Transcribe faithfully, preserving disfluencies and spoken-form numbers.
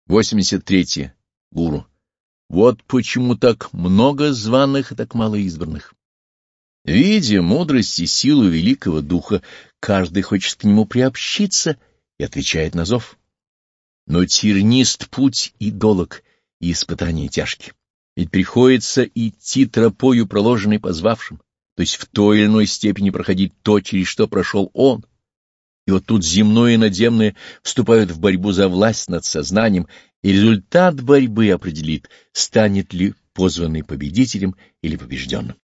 восемьдесят третье. Гуру. Вот почему так много званых и так мало избранных. Видя мудрость и силу великого духа, каждый хочет к нему приобщиться и отвечает на зов. Но тернист путь и долог, и испытания тяжкие. Ведь приходится идти тропою, проложенной позвавшим, то есть в той или иной степени проходить то, через что прошел он. И вот тут земное и надземное вступают в борьбу за власть над сознанием, и результат борьбы определит, станет ли позванный победителем или побежденным.